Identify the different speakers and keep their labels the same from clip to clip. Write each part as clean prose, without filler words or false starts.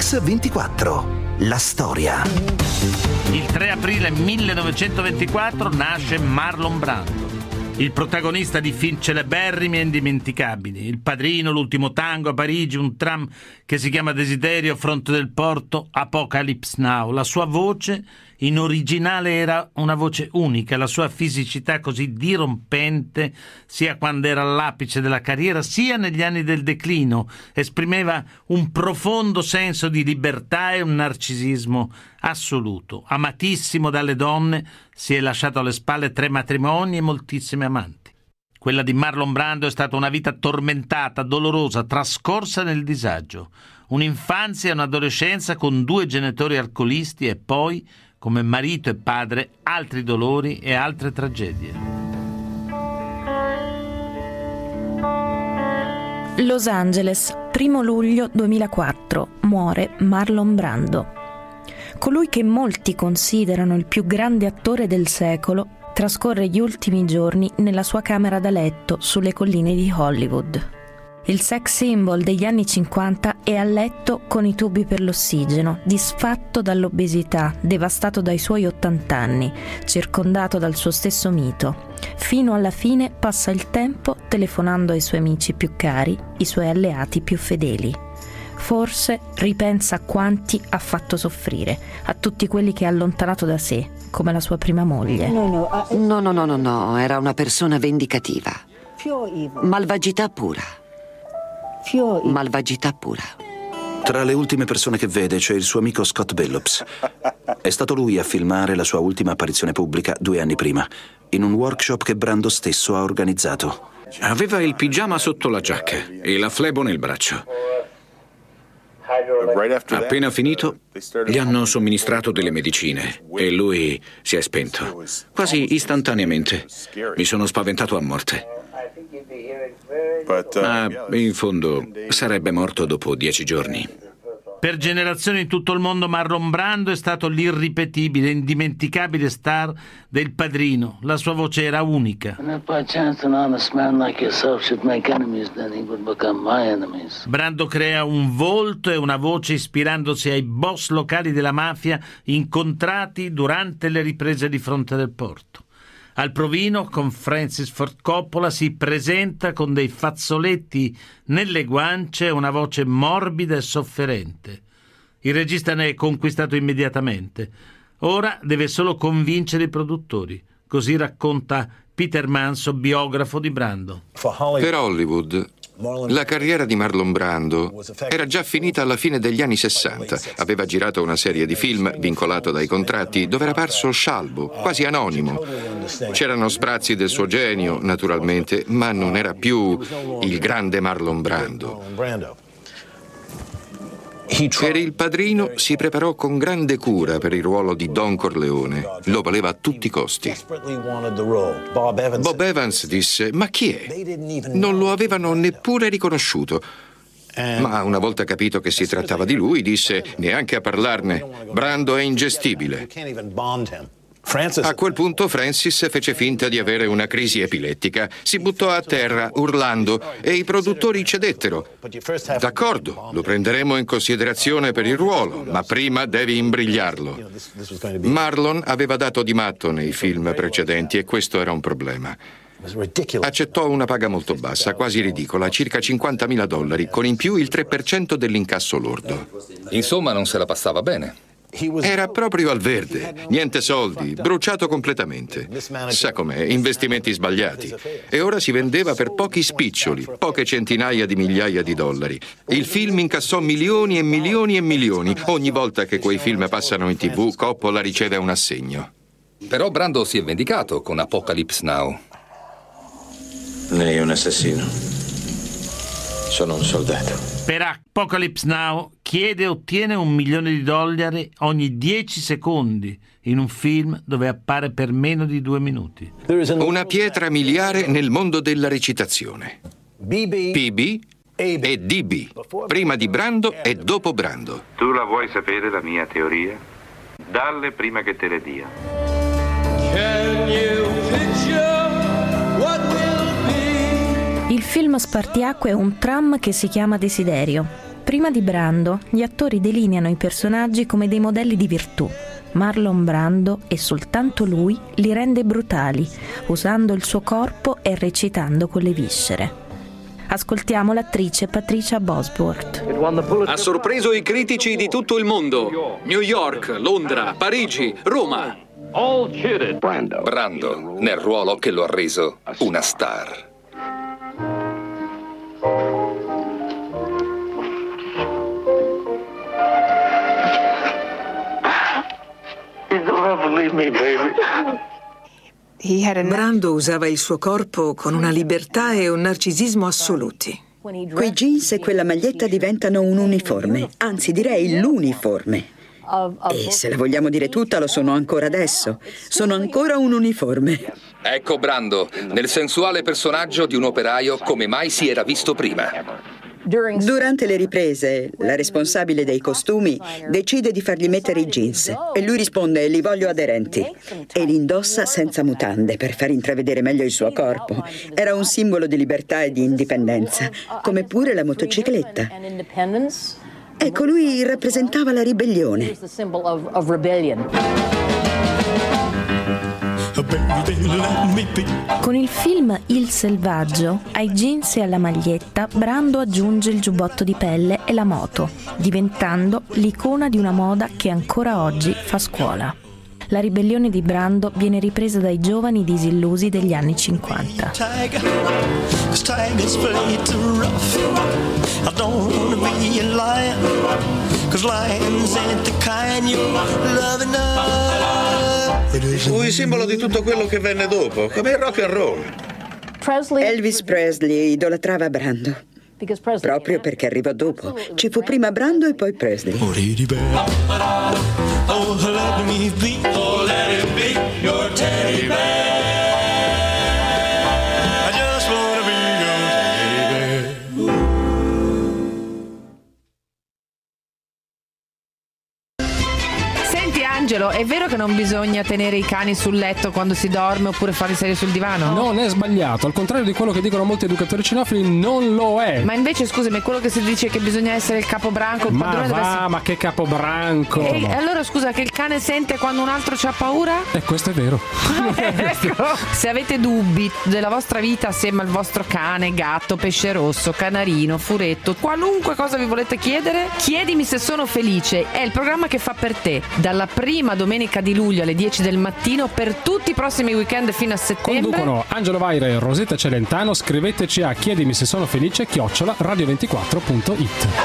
Speaker 1: X24. La storia.
Speaker 2: Il 3 aprile 1924 nasce Marlon Brando, il protagonista di film celeberrimi e indimenticabili: Il Padrino, L'ultimo tango a Parigi, Un tram che si chiama Desiderio, Fronte del porto, Apocalypse Now. La sua voce in originale era una voce unica, la sua fisicità così dirompente, sia quando era all'apice della carriera, sia negli anni del declino, esprimeva un profondo senso di libertà e un narcisismo assoluto. Amatissimo dalle donne, si è lasciato alle spalle 3 matrimoni e moltissime amanti. Quella di Marlon Brando è stata una vita tormentata, dolorosa, trascorsa nel disagio. Un'infanzia e un'adolescenza con 2 genitori alcolisti e poi, come marito e padre, altri dolori e altre tragedie.
Speaker 3: Los Angeles, 1 luglio 2004, muore Marlon Brando. Colui che molti considerano il più grande attore del secolo trascorre gli ultimi giorni nella sua camera da letto sulle colline di Hollywood. Il sex symbol degli anni 50 è a letto con i tubi per l'ossigeno, disfatto dall'obesità, devastato dai suoi 80 anni, circondato dal suo stesso mito. Fino alla fine passa il tempo telefonando ai suoi amici più cari, i suoi alleati più fedeli. Forse ripensa a quanti ha fatto soffrire, a tutti quelli che ha allontanato da sé, come la sua prima moglie.
Speaker 4: No, era una persona vendicativa. Malvagità pura. Malvagità pura.
Speaker 5: Tra le ultime persone che vede c'è il suo amico Scott Billups. È stato lui a filmare la sua ultima apparizione pubblica 2 anni prima, in un workshop che Brando stesso ha organizzato.
Speaker 6: Aveva il pigiama sotto la giacca e la flebo nel braccio. Appena finito, gli hanno somministrato delle medicine e lui si è spento, quasi istantaneamente. Mi sono spaventato a morte. Ma in fondo sarebbe morto dopo 10 giorni.
Speaker 2: Per generazioni in tutto il mondo Marlon Brando è stato l'irripetibile, indimenticabile star del Padrino. La sua voce era unica. Brando crea un volto e una voce ispirandosi ai boss locali della mafia incontrati durante le riprese di Fronte del porto. Al provino, con Francis Ford Coppola, si presenta con dei fazzoletti nelle guance e una voce morbida e sofferente. Il regista ne è conquistato immediatamente. Ora deve solo convincere i produttori. Così racconta Peter Manso, biografo di Brando.
Speaker 7: Per Hollywood, la carriera di Marlon Brando era già finita alla fine degli anni 60. Aveva girato una serie di film vincolato dai contratti dove era parso scialbo, quasi anonimo. C'erano sprazzi del suo genio, naturalmente, ma non era più il grande Marlon Brando. Per Il Padrino si preparò con grande cura per il ruolo di Don Corleone. Lo voleva a tutti i costi. Bob Evans disse: "Ma chi è?" Non lo avevano neppure riconosciuto. Ma una volta capito che si trattava di lui, disse: "Neanche a parlarne. Brando è ingestibile." A quel punto Francis fece finta di avere una crisi epilettica, si buttò a terra urlando e i produttori cedettero. "D'accordo, lo prenderemo in considerazione per il ruolo, ma prima devi imbrigliarlo." Marlon aveva dato di matto nei film precedenti e questo era un problema. Accettò una paga molto bassa, quasi ridicola, circa $50.000, con in più il 3% dell'incasso lordo.
Speaker 8: Insomma, non se la passava bene.
Speaker 7: Era proprio al verde, niente soldi, bruciato completamente. Sa com'è, investimenti sbagliati. E ora si vendeva per pochi spiccioli, poche centinaia di migliaia di dollari. Il film incassò milioni e milioni e milioni. Ogni volta che quei film passano in TV, Coppola riceve un assegno.
Speaker 8: Però Brando si è vendicato con Apocalypse Now.
Speaker 9: Lei è un assassino. Sono un soldato.
Speaker 2: Per Apocalypse Now chiede e ottiene $1 milione ogni 10 secondi in un film dove appare per meno di 2 minuti.
Speaker 7: Una pietra miliare nel mondo della recitazione. PB e DB. Prima di Brando e dopo Brando.
Speaker 10: Tu la vuoi sapere la mia teoria? Dalle prima che te le dia.
Speaker 3: Il film spartiacque è Un tram che si chiama Desiderio. Prima di Brando, gli attori delineano i personaggi come dei modelli di virtù. Marlon Brando, e soltanto lui, li rende brutali, usando il suo corpo e recitando con le viscere. Ascoltiamo l'attrice Patricia Bosworth.
Speaker 1: Ha sorpreso i critici di tutto il mondo. New York, Londra, Parigi, Roma.
Speaker 8: Brando, nel ruolo che lo ha reso una star.
Speaker 11: Brando usava il suo corpo con una libertà e un narcisismo assoluti.
Speaker 12: Quei jeans e quella maglietta diventano un uniforme, anzi direi l'uniforme. E se la vogliamo dire tutta, lo sono ancora adesso. Sono ancora un uniforme.
Speaker 8: Ecco Brando, nel sensuale personaggio di un operaio come mai si era visto prima.
Speaker 12: Durante le riprese, la responsabile dei costumi decide di fargli mettere i jeans e lui risponde: li voglio aderenti, e li indossa senza mutande per far intravedere meglio il suo corpo. Era un simbolo di libertà e di indipendenza, come pure la motocicletta. Ecco, lui rappresentava la ribellione.
Speaker 3: Con il film Il Selvaggio, ai jeans e alla maglietta, Brando aggiunge il giubbotto di pelle e la moto, diventando l'icona di una moda che ancora oggi fa scuola. La ribellione di Brando viene ripresa dai giovani disillusi degli anni 50.
Speaker 13: Fu il simbolo di tutto quello che venne dopo, come il rock and roll.
Speaker 12: Elvis Presley idolatrava Brando, proprio perché arrivò dopo. Ci fu prima Brando e poi Presley.
Speaker 14: Oh, let me be, oh, let it be your teddy bear. I just wanna be your teddy bear.
Speaker 15: Senti Angelo, è vero che non bisogna tenere i cani sul letto quando si dorme oppure farli sedere sul divano?
Speaker 16: Non è sbagliato, al contrario di quello che dicono molti educatori cinofili, non lo è.
Speaker 15: Ma invece scusami, quello che si dice che bisogna essere il capobranco, il padrone deve essere...
Speaker 16: ma che capobranco!
Speaker 15: E allora scusa, che il cane sente quando un altro c'ha paura?
Speaker 16: Questo è vero.
Speaker 15: Ecco. Se avete dubbi della vostra vita assieme al vostro cane, gatto, pesce rosso, canarino, furetto, qualunque cosa vi volete chiedere, chiedimi se sono felice. È il programma che fa per te, dalla prima domenica di luglio alle 10 del mattino per tutti i prossimi weekend fino a settembre.
Speaker 16: Conducono Angelo Vaira e Rosetta Celentano. Scriveteci a chiedimi se sono felice @radio24.it.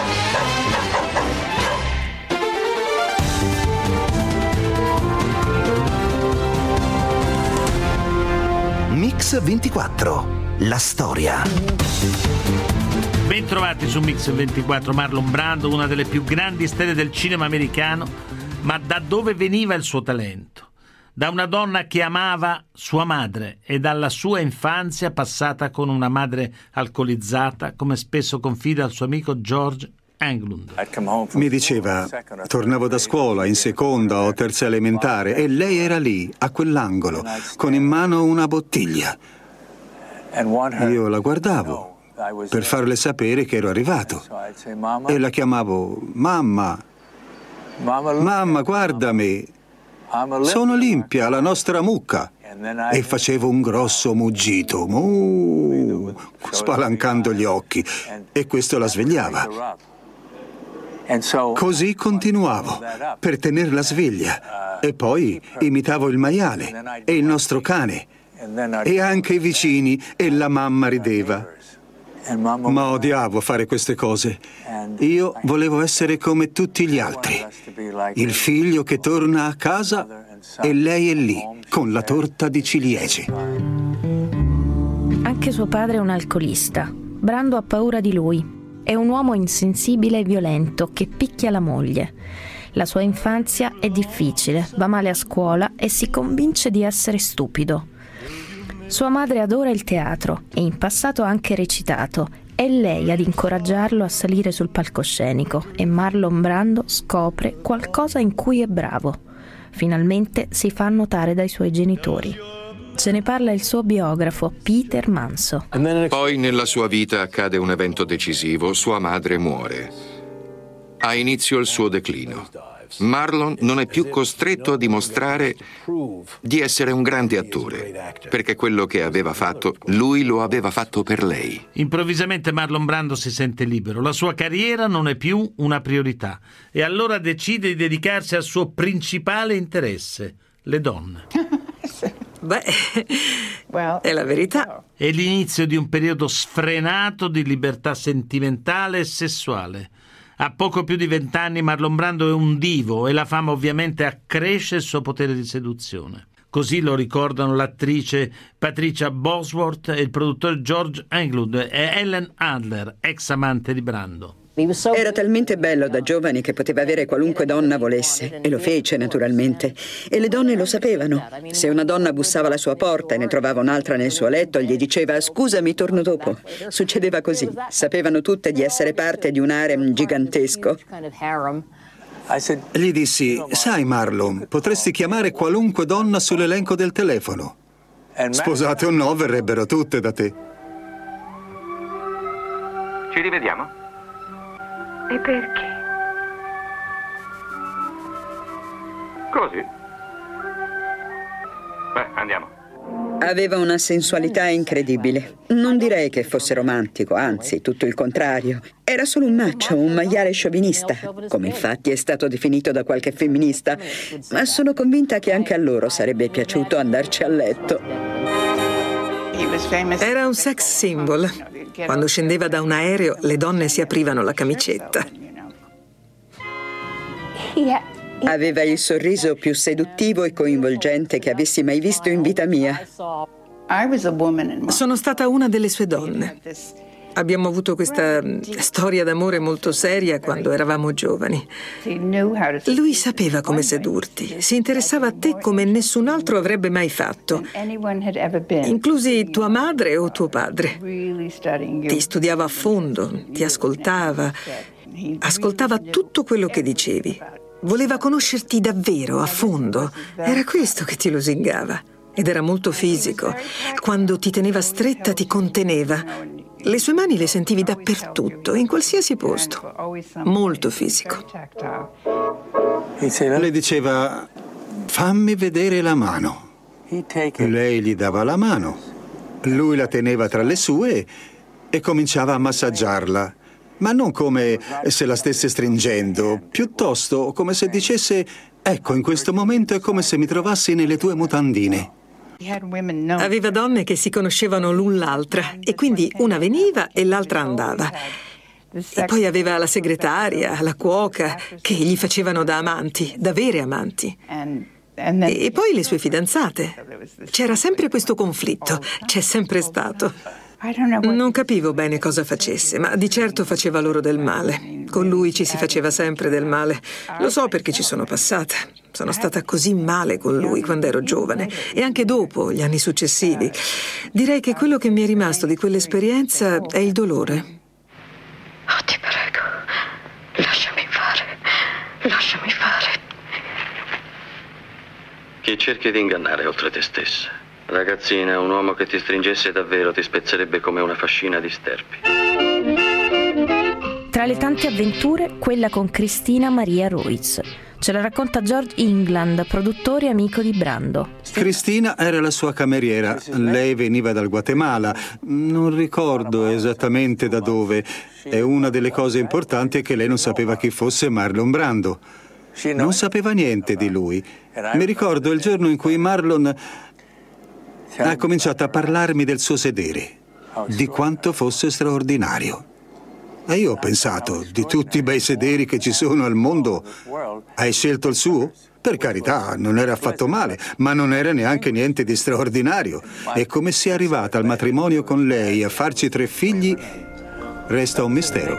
Speaker 17: Mix 24, la storia.
Speaker 2: Bentrovati su Mix 24. Marlon Brando, una delle più grandi stelle del cinema americano. Ma da dove veniva il suo talento? Da una donna che amava sua madre e dalla sua infanzia passata con una madre alcolizzata, come spesso confida al suo amico George Englund.
Speaker 18: Mi diceva, tornavo da scuola in seconda o terza elementare e lei era lì, a quell'angolo, con in mano una bottiglia. Io la guardavo per farle sapere che ero arrivato e la chiamavo mamma. Mamma, guardami, sono Olimpia, la nostra mucca. E facevo un grosso muggito, spalancando gli occhi, e questo la svegliava. Così continuavo, per tenerla sveglia, e poi imitavo il maiale e il nostro cane, e anche i vicini, e la mamma rideva. Ma odiavo fare queste cose. Io volevo essere come tutti gli altri. Il figlio che torna a casa e lei è lì, con la torta di ciliegie.
Speaker 3: Anche suo padre è un alcolista. Brando ha paura di lui. È un uomo insensibile e violento che picchia la moglie. La sua infanzia è difficile, va male a scuola e si convince di essere stupido. Sua madre adora il teatro e in passato ha anche recitato. È lei ad incoraggiarlo a salire sul palcoscenico e Marlon Brando scopre qualcosa in cui è bravo. Finalmente si fa notare dai suoi genitori. Ce ne parla il suo biografo Peter Manso.
Speaker 7: Poi nella sua vita accade un evento decisivo, sua madre muore. ha inizio il suo declino. Marlon non è più costretto a dimostrare di essere un grande attore, perché quello che aveva fatto, lui lo aveva fatto per lei.
Speaker 2: Improvvisamente Marlon Brando si sente libero, la sua carriera non è più una priorità e allora decide di dedicarsi al suo principale interesse, le donne.
Speaker 11: Beh, è la verità.
Speaker 2: È l'inizio di un periodo sfrenato di libertà sentimentale e sessuale. A poco più di 20 anni Marlon Brando è un divo e la fama ovviamente accresce il suo potere di seduzione. Così lo ricordano l'attrice Patricia Bosworth e il produttore George Englund e Ellen Adler, ex amante di Brando.
Speaker 12: Era talmente bello da giovane che poteva avere qualunque donna volesse, e lo fece naturalmente. E le donne lo sapevano. Se una donna bussava alla sua porta e ne trovava un'altra nel suo letto, gli diceva «Scusami, torno dopo». Succedeva così. Sapevano tutte di essere parte di un harem gigantesco.
Speaker 18: Gli dissi, sai Marlon, potresti chiamare qualunque donna sull'elenco del telefono. Sposate o no, verrebbero tutte da te.
Speaker 10: Ci rivediamo?
Speaker 19: E perché?
Speaker 10: Così. Beh, andiamo.
Speaker 12: Aveva una sensualità incredibile. Non direi che fosse romantico, anzi, tutto il contrario. Era solo un macho, un maiale sciovinista, come infatti è stato definito da qualche femminista, ma sono convinta che anche a loro sarebbe piaciuto andarci a letto.
Speaker 11: Era un sex symbol. Quando scendeva da un aereo, le donne si aprivano la camicetta.
Speaker 12: Aveva il sorriso più seduttivo e coinvolgente che avessi mai visto in vita mia.
Speaker 11: Sono stata una delle sue donne. Abbiamo avuto questa storia d'amore molto seria quando eravamo giovani. Lui sapeva come sedurti, si interessava a te come nessun altro avrebbe mai fatto, inclusi tua madre o tuo padre. Ti studiava a fondo, ti ascoltava tutto quello che dicevi. Voleva conoscerti davvero, a fondo. Era questo che ti lusingava. Ed era molto fisico. Quando ti teneva stretta ti conteneva. Le sue mani le sentivi dappertutto, in qualsiasi posto. Molto fisico.
Speaker 18: Le diceva, fammi vedere la mano. Lei gli dava la mano. Lui la teneva tra le sue e cominciava a massaggiarla. Ma non come se la stesse stringendo, piuttosto come se dicesse, ecco, in questo momento è come se mi trovassi nelle tue mutandine.
Speaker 11: Aveva donne che si conoscevano l'un l'altra e quindi una veniva e l'altra andava. E poi aveva la segretaria, la cuoca, che gli facevano da amanti, da vere amanti. E poi le sue fidanzate. C'era sempre questo conflitto, c'è sempre stato. Non capivo bene cosa facesse, ma di certo faceva loro del male. Con lui ci si faceva sempre del male. Lo so perché ci sono passata. Sono stata così male con lui quando ero giovane e anche dopo, gli anni successivi. Direi che quello che mi è rimasto di quell'esperienza è il dolore.
Speaker 19: Oh, ti prego, lasciami fare.
Speaker 9: Chi cerchi di ingannare oltre te stessa? Ragazzina, un uomo che ti stringesse davvero ti spezzerebbe come una fascina di sterpi.
Speaker 3: Tra le tante avventure, quella con Christina Maria Royce. Ce la racconta George England, produttore e amico di Brando.
Speaker 18: Cristina era la sua cameriera. Lei veniva dal Guatemala. Non ricordo esattamente da dove. E una delle cose importanti è che lei non sapeva chi fosse Marlon Brando. Non sapeva niente di lui. Mi ricordo il giorno in cui Marlon ha cominciato a parlarmi del suo sedere, di quanto fosse straordinario. E io ho pensato, di tutti i bei sederi che ci sono al mondo, hai scelto il suo? Per carità, non era affatto male, ma non era neanche niente di straordinario. E come sia arrivata al matrimonio con lei a farci 3 figli, resta un mistero.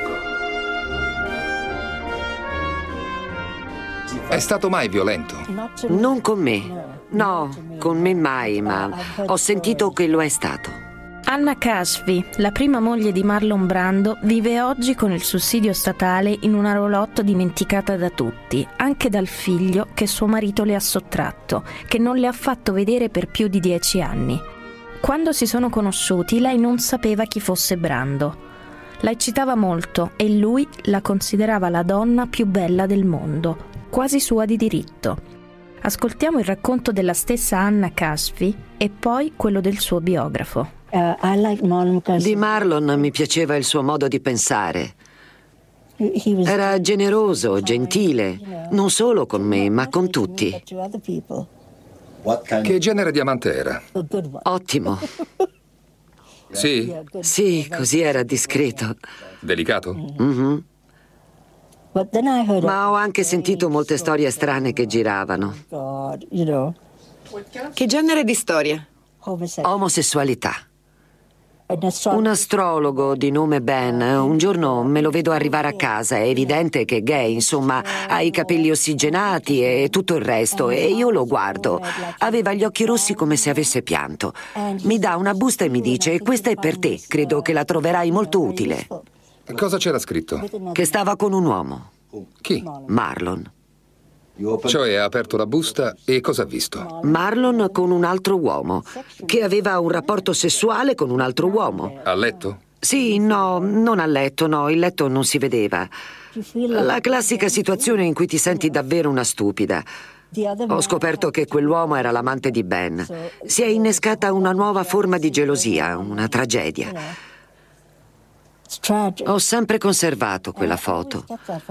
Speaker 8: È stato mai violento?
Speaker 4: Non con me. No, con me mai, ma ho sentito che lo è stato.
Speaker 3: Anna Kashfi, la prima moglie di Marlon Brando, vive oggi con il sussidio statale in una roulotte dimenticata da tutti, anche dal figlio che suo marito le ha sottratto, che non le ha fatto vedere per più di 10 anni. Quando si sono conosciuti, lei non sapeva chi fosse Brando. La eccitava molto e lui la considerava la donna più bella del mondo, quasi sua di diritto. Ascoltiamo il racconto della stessa Anna Casfi e poi quello del suo biografo.
Speaker 4: Di Marlon mi piaceva il suo modo di pensare. Era generoso, gentile, non solo con me, ma con tutti.
Speaker 8: Che genere di amante era?
Speaker 4: Ottimo.
Speaker 8: Sì?
Speaker 4: Sì, così era discreto.
Speaker 8: Delicato?
Speaker 4: Mm-hmm. Ma ho anche sentito molte storie strane che giravano.
Speaker 20: Che genere di storia?
Speaker 4: Omosessualità. Un astrologo di nome Ben, un giorno me lo vedo arrivare a casa, è evidente che è gay, insomma, ha i capelli ossigenati e tutto il resto, e io lo guardo. Aveva gli occhi rossi come se avesse pianto. Mi dà una busta e mi dice: questa è per te, credo che la troverai molto utile.
Speaker 8: Cosa c'era scritto?
Speaker 4: Che stava con un uomo.
Speaker 8: Chi?
Speaker 4: Marlon.
Speaker 8: Cioè ha aperto la busta e cosa ha visto?
Speaker 4: Marlon con un altro uomo, che aveva un rapporto sessuale con un altro uomo.
Speaker 8: A letto?
Speaker 4: Sì, no, non a letto, no, il letto non si vedeva. La classica situazione in cui ti senti davvero una stupida. Ho scoperto che quell'uomo era l'amante di Ben. Si è innescata una nuova forma di gelosia, una tragedia. Ho sempre conservato quella foto.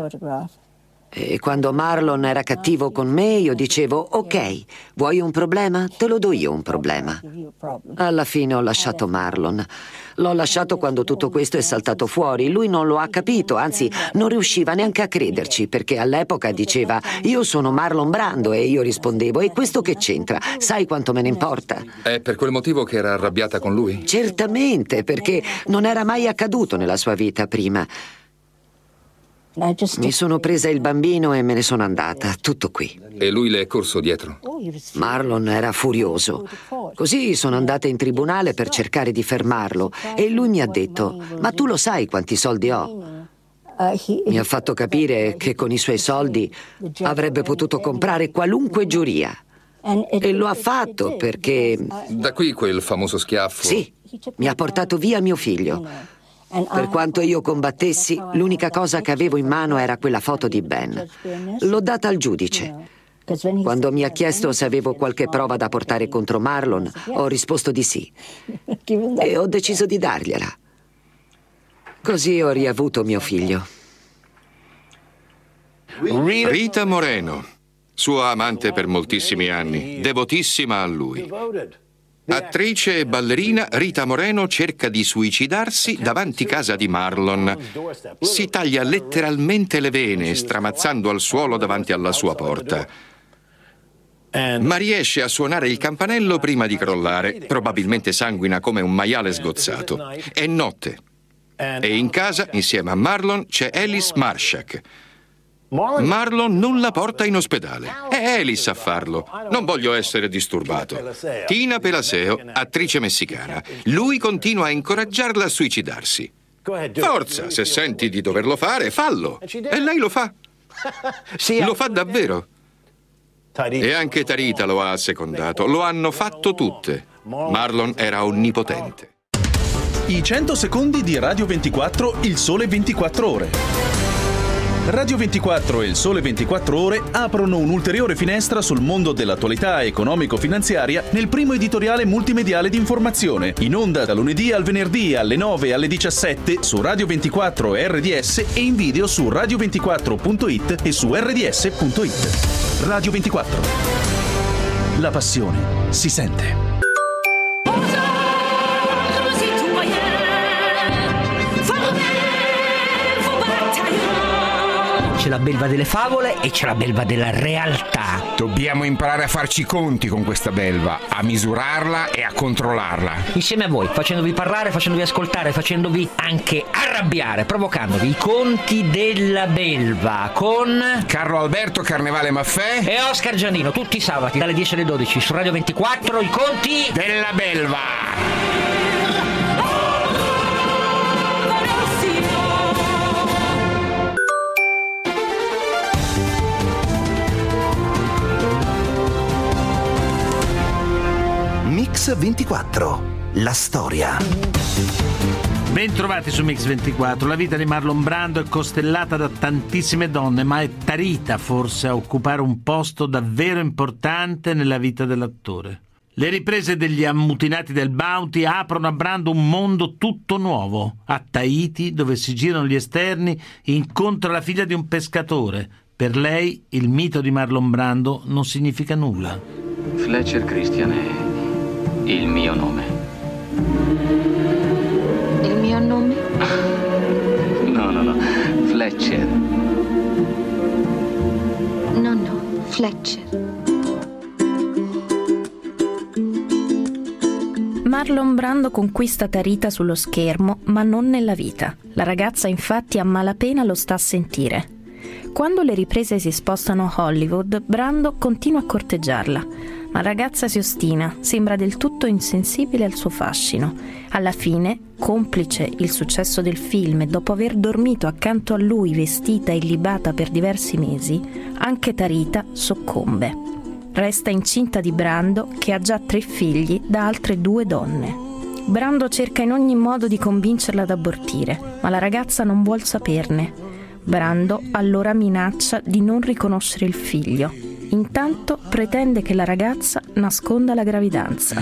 Speaker 4: E quando Marlon era cattivo con me, io dicevo: ok, vuoi un problema? Te lo do io un problema. Alla fine ho lasciato Marlon. L'ho lasciato quando tutto questo è saltato fuori. Lui non lo ha capito, anzi non riusciva neanche a crederci, perché all'epoca diceva: io sono Marlon Brando, e io rispondevo: e questo che c'entra? Sai quanto me ne importa?
Speaker 8: È per quel motivo che era arrabbiata con lui?
Speaker 4: Certamente, perché non era mai accaduto nella sua vita prima. Mi sono presa il bambino e me ne sono andata, tutto qui.
Speaker 8: E lui le è corso dietro?
Speaker 4: Marlon era furioso. Così sono andata in tribunale per cercare di fermarlo e lui mi ha detto: ma tu lo sai quanti soldi ho? Mi ha fatto capire che con i suoi soldi avrebbe potuto comprare qualunque giuria. E lo ha fatto perché...
Speaker 8: Da qui quel famoso schiaffo?
Speaker 4: Sì, mi ha portato via mio figlio. Per quanto io combattessi, l'unica cosa che avevo in mano era quella foto di Ben. L'ho data al giudice. Quando mi ha chiesto se avevo qualche prova da portare contro Marlon, ho risposto di sì. E ho deciso di dargliela. Così ho riavuto mio figlio.
Speaker 7: Rita Moreno, sua amante per moltissimi anni, devotissima a lui. Attrice e ballerina, Rita Moreno cerca di suicidarsi davanti casa di Marlon. Si taglia letteralmente le vene, stramazzando al suolo davanti alla sua porta. Ma riesce a suonare il campanello prima di crollare. Probabilmente sanguina come un maiale sgozzato. È notte. E in casa, insieme a Marlon, c'è Alice Marshak. Marlon non la porta in ospedale. È Alice a farlo. Non voglio essere disturbato. Tina Pelaseo, attrice messicana. Lui continua a incoraggiarla a suicidarsi. Forza, se senti di doverlo fare, fallo. E lei lo fa. Lo fa davvero. E anche Tarita lo ha assecondato. Lo hanno fatto tutte. Marlon era onnipotente.
Speaker 21: I 100 secondi di Radio 24, Il Sole 24 Ore. Radio 24 e Il Sole 24 Ore aprono un'ulteriore finestra sul mondo dell'attualità economico-finanziaria nel primo editoriale multimediale di informazione, in onda da lunedì al venerdì alle 9 e alle 17 su Radio 24 e RDS e in video su radio24.it e su rds.it. Radio 24. La passione si sente.
Speaker 22: C'è la belva delle favole e c'è la belva della realtà.
Speaker 23: Dobbiamo imparare a farci i conti con questa belva, a misurarla e a controllarla.
Speaker 22: Insieme a voi, facendovi parlare, facendovi ascoltare, facendovi anche arrabbiare, provocandovi i conti della belva con
Speaker 23: Carlo Alberto Carnevale Maffè
Speaker 22: e Oscar Giannino, tutti i sabati dalle 10 alle 12 su Radio 24, i conti
Speaker 23: della belva.
Speaker 17: Mix 24, la storia.
Speaker 2: Bentrovati su Mix24. La vita di Marlon Brando è costellata da tantissime donne, ma è Tarita forse a occupare un posto davvero importante nella vita dell'attore. Le riprese degli ammutinati del Bounty aprono a Brando un mondo tutto nuovo. A Tahiti, dove si girano gli esterni, incontra la figlia di un pescatore. Per lei il mito di Marlon Brando non significa nulla.
Speaker 9: Fletcher Christian è il mio nome.
Speaker 19: Il mio nome?
Speaker 9: No, Fletcher.
Speaker 19: No, Fletcher.
Speaker 3: Marlon Brando conquista Tarita sullo schermo, ma non nella vita. La ragazza infatti a malapena lo sta a sentire. Quando le riprese si spostano a Hollywood, Brando continua a corteggiarla, ma la ragazza si ostina, sembra del tutto insensibile al suo fascino. Alla fine, complice il successo del film e dopo aver dormito accanto a lui vestita e illibata per diversi mesi, anche Tarita soccombe. Resta incinta di Brando, che ha già 3 figli da altre 2 donne. Brando cerca in ogni modo di convincerla ad abortire, ma la ragazza non vuol saperne. Brando allora minaccia di non riconoscere il figlio. Intanto pretende che la ragazza nasconda la gravidanza.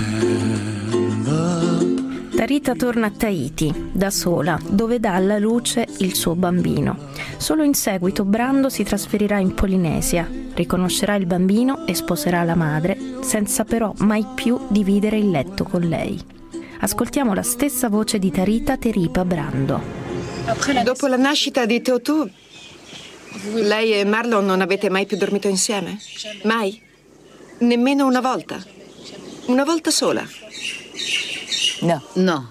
Speaker 3: Tarita torna a Tahiti, da sola, dove dà alla luce il suo bambino. Solo in seguito Brando si trasferirà in Polinesia, riconoscerà il bambino e sposerà la madre, senza però mai più dividere il letto con lei. Ascoltiamo la stessa voce di Tarita Teripa Brando.
Speaker 5: Dopo la nascita di Totò, lei e Marlon non avete mai più dormito insieme? Mai? Nemmeno una volta? Una volta sola?
Speaker 6: No.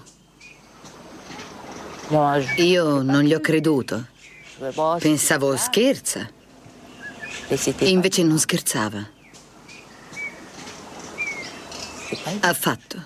Speaker 6: Io non gli ho creduto. Pensavo scherza. Invece non scherzava. Affatto.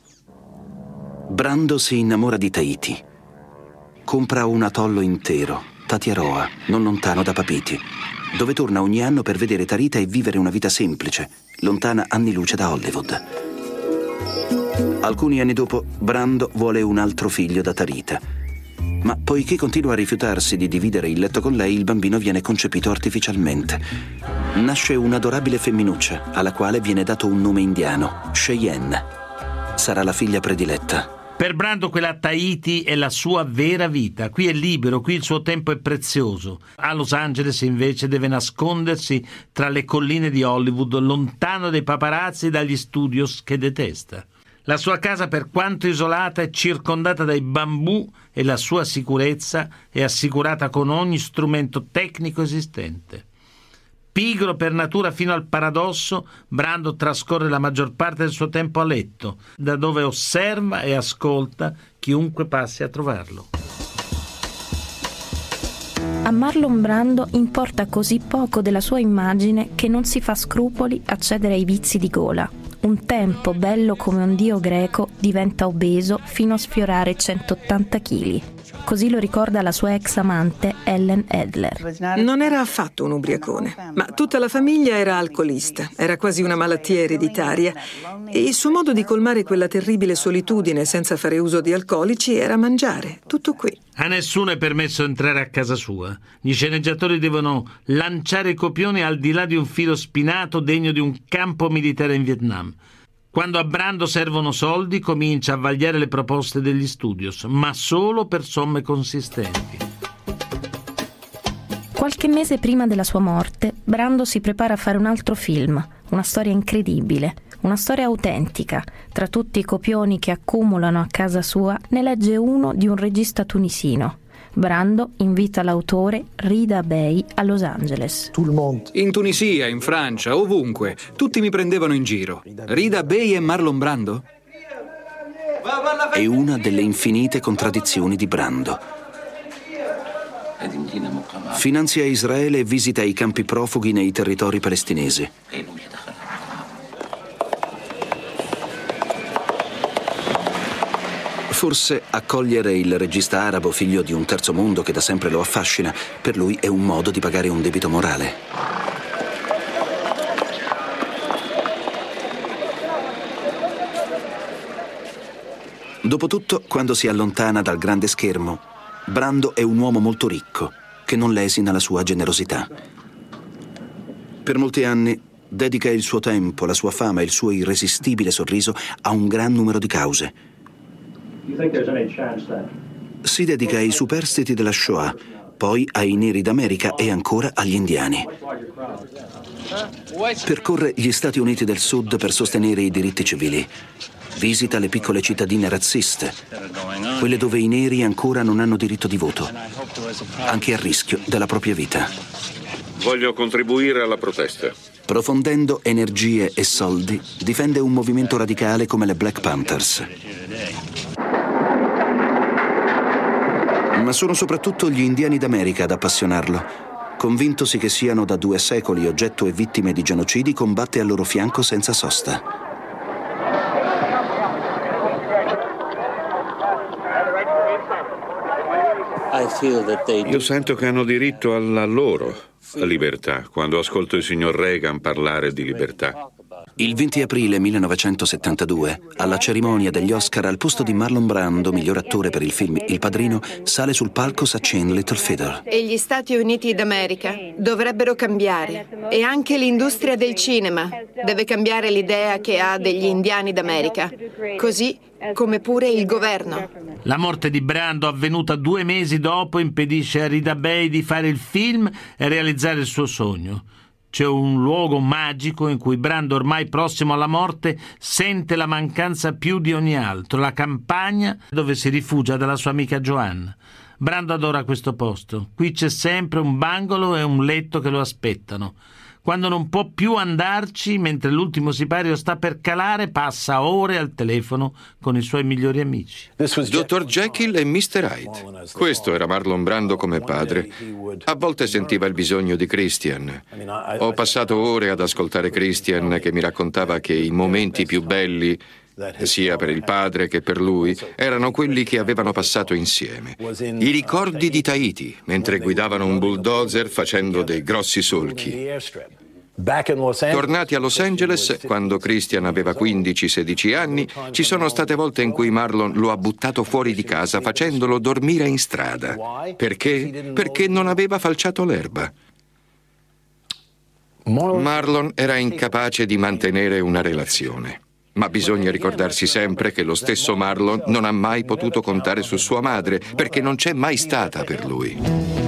Speaker 17: Brando si innamora di Tahiti. Compra un atollo intero, Tatiaroa, non lontano da Papiti, dove torna ogni anno per vedere Tarita e vivere una vita semplice, lontana anni luce da Hollywood. Alcuni anni dopo, Brando vuole un altro figlio da Tarita. Ma poiché continua a rifiutarsi di dividere il letto con lei, il bambino viene concepito artificialmente. Nasce un'adorabile femminuccia, alla quale viene dato un nome indiano, Cheyenne. Sarà la figlia prediletta.
Speaker 2: Per Brando quella a Tahiti è la sua vera vita. Qui è libero, qui il suo tempo è prezioso. A Los Angeles invece deve nascondersi tra le colline di Hollywood, lontano dai paparazzi e dagli studios che detesta. La sua casa, per quanto isolata, è circondata dai bambù e la sua sicurezza è assicurata con ogni strumento tecnico esistente. Pigro per natura fino al paradosso, Brando trascorre la maggior parte del suo tempo a letto, da dove osserva e ascolta chiunque passi a trovarlo.
Speaker 3: A Marlon Brando importa così poco della sua immagine che non si fa scrupoli a cedere ai vizi di gola. Un tempo bello come un dio greco diventa obeso fino a sfiorare 180 kg. Così lo ricorda la sua ex amante Ellen Adler.
Speaker 11: Non era affatto un ubriacone, ma tutta la famiglia era alcolista. Era quasi una malattia ereditaria e il suo modo di colmare quella terribile solitudine senza fare uso di alcolici era mangiare. Tutto qui.
Speaker 2: A nessuno è permesso entrare a casa sua. Gli sceneggiatori devono lanciare i copioni al di là di un filo spinato degno di un campo militare in Vietnam. Quando a Brando servono soldi, comincia a vagliare le proposte degli studios, ma solo per somme consistenti.
Speaker 3: Qualche mese prima della sua morte, Brando si prepara a fare un altro film, una storia incredibile, una storia autentica. Tra tutti i copioni che accumulano a casa sua, ne legge uno di un regista tunisino. Brando invita l'autore Rida Bey a Los Angeles.
Speaker 1: In Tunisia, in Francia, ovunque, tutti mi prendevano in giro. Rida Bey e Marlon Brando?
Speaker 17: È una delle infinite contraddizioni di Brando. Finanzia Israele e visita i campi profughi nei territori palestinesi. Forse accogliere il regista arabo, figlio di un terzo mondo che da sempre lo affascina, per lui è un modo di pagare un debito morale. Dopotutto, quando si allontana dal grande schermo, Brando è un uomo molto ricco, che non lesina la sua generosità. Per molti anni dedica il suo tempo, la sua fama e il suo irresistibile sorriso a un gran numero di cause. Si dedica ai superstiti della Shoah, poi ai neri d'America e ancora agli indiani. Percorre gli Stati Uniti del Sud per sostenere i diritti civili. Visita le piccole cittadine razziste, quelle dove i neri ancora non hanno diritto di voto, anche a rischio della propria vita.
Speaker 13: Voglio contribuire alla protesta.
Speaker 17: Profondendo energie e soldi, difende un movimento radicale come le Black Panthers. Ma sono soprattutto gli indiani d'America ad appassionarlo. Convintosi che siano da 2 secoli oggetto e vittime di genocidi, combatte al loro fianco senza sosta.
Speaker 13: Io sento che hanno diritto alla loro libertà quando ascolto il signor Reagan parlare di libertà.
Speaker 17: Il 20 aprile 1972, alla cerimonia degli Oscar, al posto di Marlon Brando, miglior attore per il film Il Padrino, sale sul palco Sachin Littlefeather.
Speaker 5: E gli Stati Uniti d'America dovrebbero cambiare. E anche l'industria del cinema deve cambiare l'idea che ha degli indiani d'America. Così come pure il governo.
Speaker 2: La morte di Brando, avvenuta 2 mesi dopo, impedisce a Rita Bay di fare il film e realizzare il suo sogno. C'è un luogo magico in cui Brando, ormai prossimo alla morte, sente la mancanza più di ogni altro, la campagna dove si rifugia dalla sua amica Joanna. Brando adora questo posto. Qui c'è sempre un bungalow e un letto che lo aspettano. Quando non può più andarci, mentre l'ultimo sipario sta per calare, passa ore al telefono con i suoi migliori amici.
Speaker 7: Dr. Jekyll e Mr. Hyde. Questo era Marlon Brando come padre. A volte sentiva il bisogno di Christian. Ho passato ore ad ascoltare Christian che mi raccontava che i momenti più belli, sia per il padre che per lui, erano quelli che avevano passato insieme. I ricordi di Tahiti, mentre guidavano un bulldozer facendo dei grossi solchi. Tornati a Los Angeles, quando Christian aveva 15-16 anni, ci sono state volte in cui Marlon lo ha buttato fuori di casa facendolo dormire in strada. Perché? Perché non aveva falciato l'erba. Marlon era incapace di mantenere una relazione. Ma bisogna ricordarsi sempre che lo stesso Marlon non ha mai potuto contare su sua madre, perché non c'è mai stata per lui.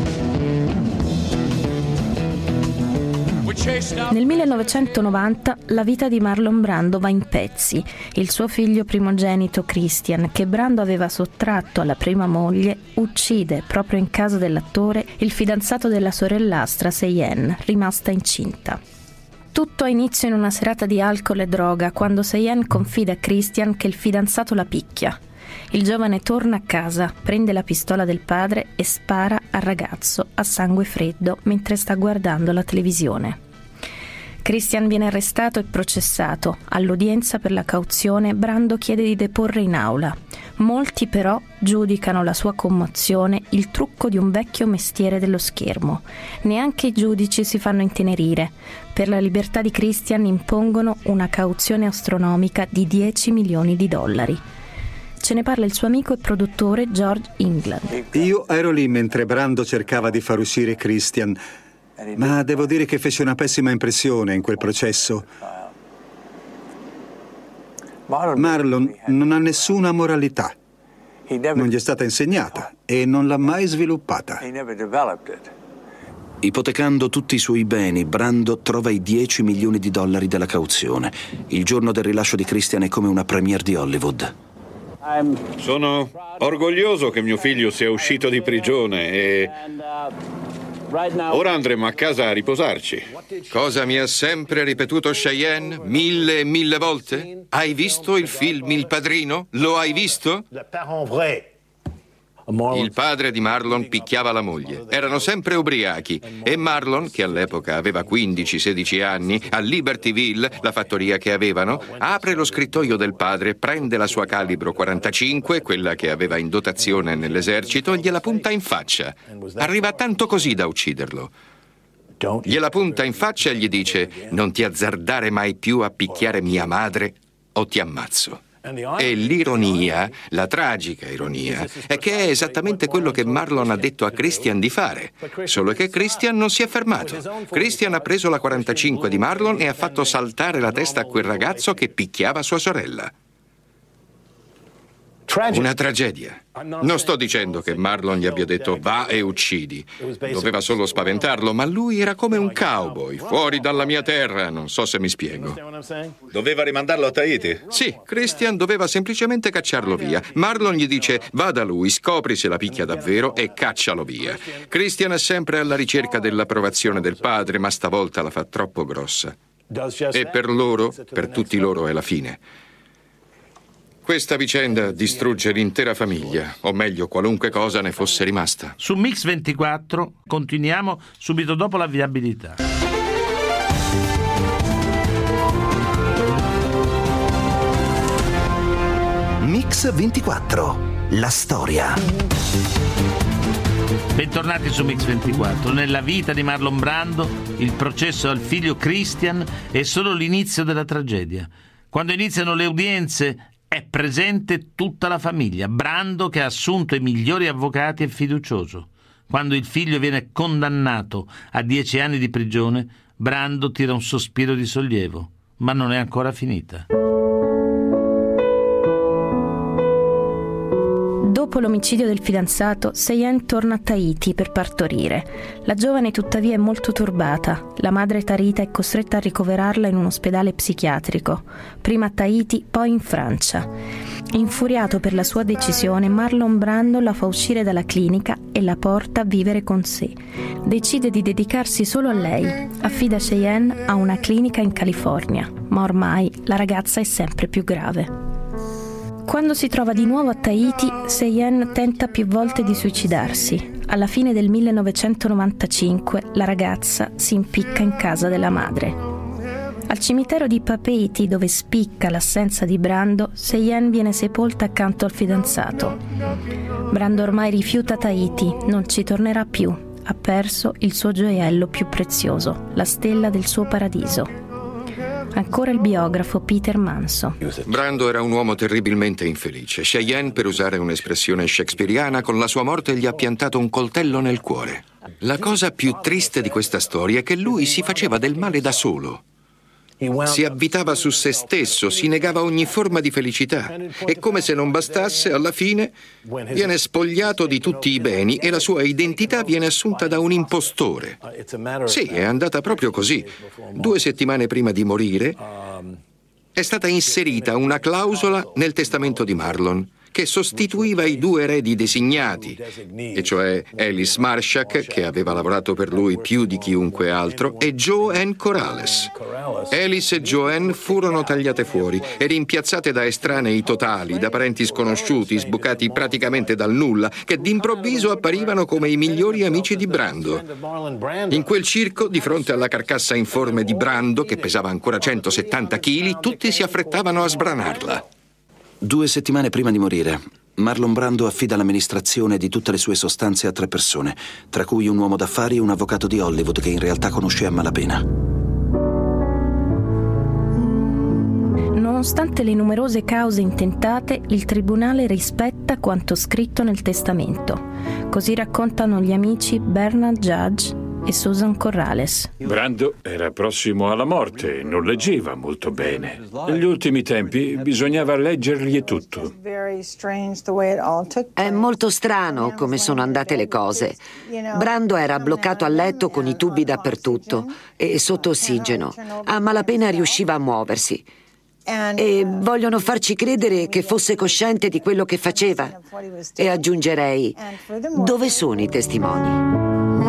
Speaker 3: Nel 1990 la vita di Marlon Brando va in pezzi. Il suo figlio primogenito Christian, che Brando aveva sottratto alla prima moglie, uccide proprio in casa dell'attore il fidanzato della sorellastra Cheyenne, rimasta incinta. Tutto ha inizio in una serata di alcol e droga, quando Cheyenne confida a Christian che il fidanzato la picchia. Il giovane torna a casa, prende la pistola del padre e spara al ragazzo a sangue freddo mentre sta guardando la televisione. Christian viene arrestato e processato. All'udienza per la cauzione Brando chiede di deporre in aula. Molti però giudicano la sua commozione il trucco di un vecchio mestiere dello schermo. Neanche i giudici si fanno intenerire. Per la libertà di Christian impongono una cauzione astronomica di $10 milioni. Ce ne parla il suo amico e produttore George England.
Speaker 18: Io ero lì mentre Brando cercava di far uscire Christian, ma devo dire che fece una pessima impressione in quel processo. Marlon non ha nessuna moralità. Non gli è stata insegnata e non l'ha mai sviluppata.
Speaker 17: Ipotecando tutti i suoi beni, Brando trova i $10 milioni della cauzione. Il giorno del rilascio di Christian è come una premiere di Hollywood.
Speaker 13: Sono orgoglioso che mio figlio sia uscito di prigione e ora andremo a casa a riposarci.
Speaker 7: Cosa mi ha sempre ripetuto Cheyenne 1000 e 1000 volte? Hai visto il film Il Padrino? Lo hai visto? Il padre di Marlon picchiava la moglie. Erano sempre ubriachi. E Marlon, che all'epoca aveva 15-16 anni, a Libertyville, la fattoria che avevano, apre lo scrittoio del padre, prende la sua calibro 45, quella che aveva in dotazione nell'esercito, e gliela punta in faccia. Arriva tanto così da ucciderlo. Gliela punta in faccia e gli dice: non ti azzardare mai più a picchiare mia madre o ti ammazzo. E l'ironia, la tragica ironia, è che è esattamente quello che Marlon ha detto a Christian di fare, solo che Christian non si è fermato. Christian ha preso la 45 di Marlon e ha fatto saltare la testa a quel ragazzo che picchiava sua sorella. Una tragedia. Non sto dicendo che Marlon gli abbia detto va e uccidi. Doveva solo spaventarlo, ma lui era come un cowboy, fuori dalla mia terra, non so se mi spiego.
Speaker 13: Doveva rimandarlo a Tahiti?
Speaker 7: Sì, Christian doveva semplicemente cacciarlo via. Marlon gli dice va da lui, scopri se la picchia davvero e caccialo via. Christian è sempre alla ricerca dell'approvazione del padre, ma stavolta la fa troppo grossa. E per loro, per tutti loro, è la fine. Questa vicenda distrugge l'intera famiglia, o meglio, qualunque cosa ne fosse rimasta.
Speaker 2: Su Mix 24 continuiamo subito dopo la viabilità.
Speaker 14: Mix 24, la storia.
Speaker 2: Bentornati su Mix 24. Nella vita di Marlon Brando, il processo al figlio Christian è solo l'inizio della tragedia. Quando iniziano le udienze, è presente tutta la famiglia. Brando, che ha assunto i migliori avvocati, è fiducioso. Quando il figlio viene condannato a 10 anni di prigione, Brando tira un sospiro di sollievo, ma non è ancora finita.
Speaker 3: Dopo l'omicidio del fidanzato, Cheyenne torna a Tahiti per partorire. La giovane tuttavia è molto turbata. La madre Tarita è costretta a ricoverarla in un ospedale psichiatrico, prima a Tahiti, poi in Francia. Infuriato per la sua decisione, Marlon Brando la fa uscire dalla clinica e la porta a vivere con sé. Decide di dedicarsi solo a lei. Affida Cheyenne a una clinica in California, ma ormai la ragazza è sempre più grave. Quando si trova di nuovo a Tahiti, Cheyenne tenta più volte di suicidarsi. Alla fine del 1995 la ragazza si impicca in casa della madre. Al cimitero di Papeete, dove spicca l'assenza di Brando, Cheyenne viene sepolta accanto al fidanzato. Brando ormai rifiuta Tahiti, non ci tornerà più. Ha perso il suo gioiello più prezioso, la stella del suo paradiso. Ancora il biografo Peter Manso.
Speaker 7: Brando era un uomo terribilmente infelice. Cheyenne, per usare un'espressione shakespeariana, con la sua morte gli ha piantato un coltello nel cuore. La cosa più triste di questa storia è che lui si faceva del male da solo. Si avvitava su se stesso, si negava ogni forma di felicità e, come se non bastasse, alla fine viene spogliato di tutti i beni e la sua identità viene assunta da un impostore. Sì, è andata proprio così. 2 settimane prima di morire è stata inserita una clausola nel testamento di Marlon che sostituiva i 2 eredi designati, e cioè Alice Marshak, che aveva lavorato per lui più di chiunque altro, e Joanne Corrales. Alice e Joanne furono tagliate fuori e rimpiazzate da estranei totali, da parenti sconosciuti, sbucati praticamente dal nulla, che d'improvviso apparivano come i migliori amici di Brando. In quel circo, di fronte alla carcassa informe di Brando, che pesava ancora 170 kg, tutti si affrettavano a sbranarla.
Speaker 17: 2 settimane prima di morire, Marlon Brando affida l'amministrazione di tutte le sue sostanze a 3 persone, tra cui un uomo d'affari e un avvocato di Hollywood che in realtà conosce a malapena.
Speaker 3: Nonostante le numerose cause intentate, il tribunale rispetta quanto scritto nel testamento. Così raccontano gli amici Bernard Judge e Susan Corrales.
Speaker 15: Brando era prossimo alla morte, non leggeva molto bene. Negli ultimi tempi bisognava leggergli tutto.
Speaker 4: È molto strano come sono andate le cose. Brando era bloccato a letto con i tubi dappertutto e sotto ossigeno. A malapena riusciva a muoversi. E vogliono farci credere che fosse cosciente di quello che faceva. E aggiungerei, dove sono i testimoni?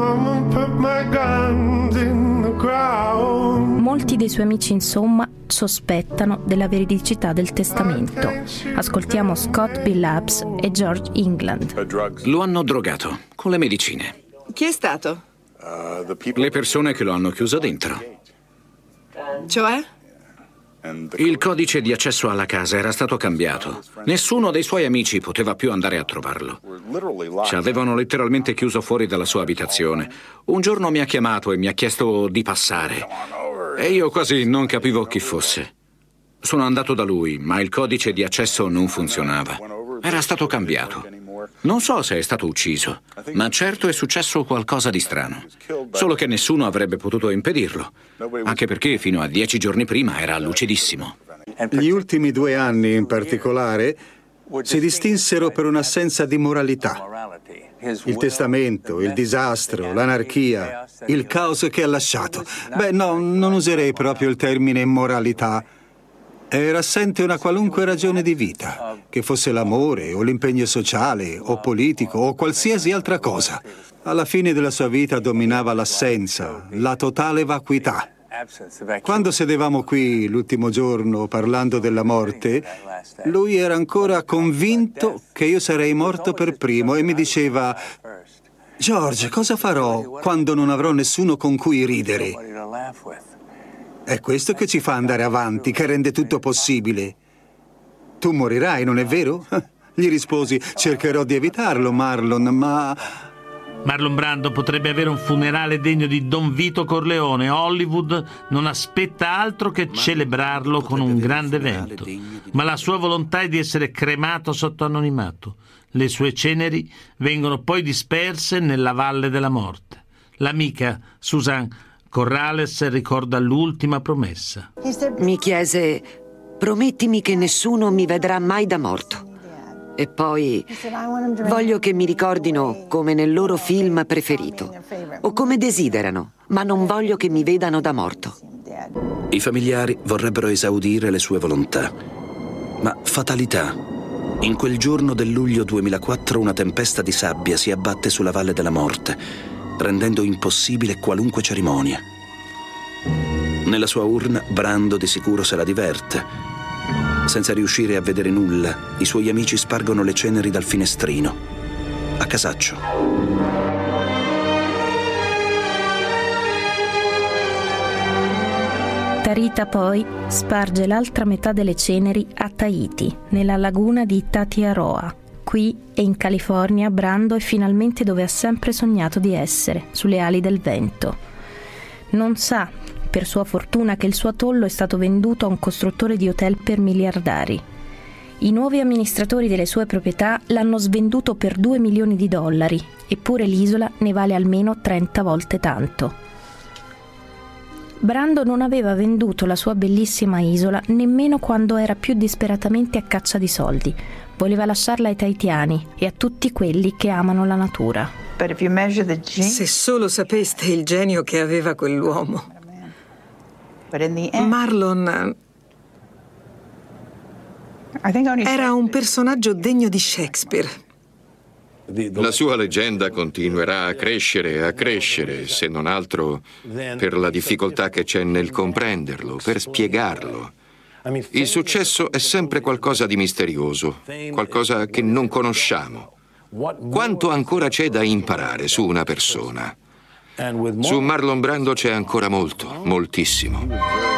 Speaker 3: Molti dei suoi amici, insomma, sospettano della veridicità del testamento. Ascoltiamo Scott Billups e George England.
Speaker 20: Lo hanno drogato con le medicine.
Speaker 5: Chi è stato?
Speaker 20: Le persone che lo hanno chiuso dentro.
Speaker 5: Cioè?
Speaker 20: Il codice di accesso alla casa era stato cambiato. Nessuno dei suoi amici poteva più andare a trovarlo. Ci avevano letteralmente chiuso fuori dalla sua abitazione. Un giorno mi ha chiamato e mi ha chiesto di passare. E io quasi non capivo chi fosse. Sono andato da lui, ma il codice di accesso non funzionava. Era stato cambiato. Non so se è stato ucciso, ma certo è successo qualcosa di strano. Solo che nessuno avrebbe potuto impedirlo, anche perché fino a 10 giorni prima era lucidissimo.
Speaker 18: Gli ultimi 2 anni in particolare si distinsero per un'assenza di moralità. Il testamento, il disastro, l'anarchia, il caos che ha lasciato. Beh, no, non userei proprio il termine immoralità. Era assente una qualunque ragione di vita, che fosse l'amore o l'impegno sociale o politico o qualsiasi altra cosa. Alla fine della sua vita dominava l'assenza, la totale vacuità. Quando sedevamo qui l'ultimo giorno parlando della morte, lui era ancora convinto che io sarei morto per primo e mi diceva: George, cosa farò quando non avrò nessuno con cui ridere? È questo che ci fa andare avanti, che rende tutto possibile. Tu morirai, non è vero? Gli risposi: cercherò di evitarlo, Marlon, ma...
Speaker 2: Marlon Brando potrebbe avere un funerale degno di Don Vito Corleone. Hollywood non aspetta altro che celebrarlo con un grande evento. Ma la sua volontà è di essere cremato sotto anonimato. Le sue ceneri vengono poi disperse nella Valle della Morte. L'amica Susan Corrales ricorda l'ultima promessa.
Speaker 4: Mi chiese: promettimi che nessuno mi vedrà mai da morto. E poi: voglio che mi ricordino come nel loro film preferito, o come desiderano, ma non voglio che mi vedano da morto.
Speaker 17: I familiari vorrebbero esaudire le sue volontà. Ma fatalità. In quel giorno del luglio 2004 una tempesta di sabbia si abbatte sulla Valle della Morte, rendendo impossibile qualunque cerimonia. Nella sua urna Brando di sicuro se la diverte. Senza riuscire a vedere nulla, i suoi amici spargono le ceneri dal finestrino, a casaccio.
Speaker 3: Tarita poi sparge l'altra metà delle ceneri a Tahiti, nella laguna di Tatiaroa. Qui e in California Brando è finalmente dove ha sempre sognato di essere, sulle ali del vento. Non sa, per sua fortuna, che il suo atollo è stato venduto a un costruttore di hotel per miliardari. I nuovi amministratori delle sue proprietà l'hanno svenduto per $2 milioni, eppure l'isola ne vale almeno 30 volte tanto. Brando non aveva venduto la sua bellissima isola nemmeno quando era più disperatamente a caccia di soldi. Voleva lasciarla ai tahitiani e a tutti quelli che amano la natura.
Speaker 11: Se solo sapeste il genio che aveva quell'uomo. Marlon era un personaggio degno di Shakespeare.
Speaker 7: La sua leggenda continuerà a crescere, se non altro per la difficoltà che c'è nel comprenderlo, per spiegarlo. Il successo è sempre qualcosa di misterioso, qualcosa che non conosciamo. Quanto ancora c'è da imparare su una persona? Su Marlon Brando c'è ancora molto, moltissimo.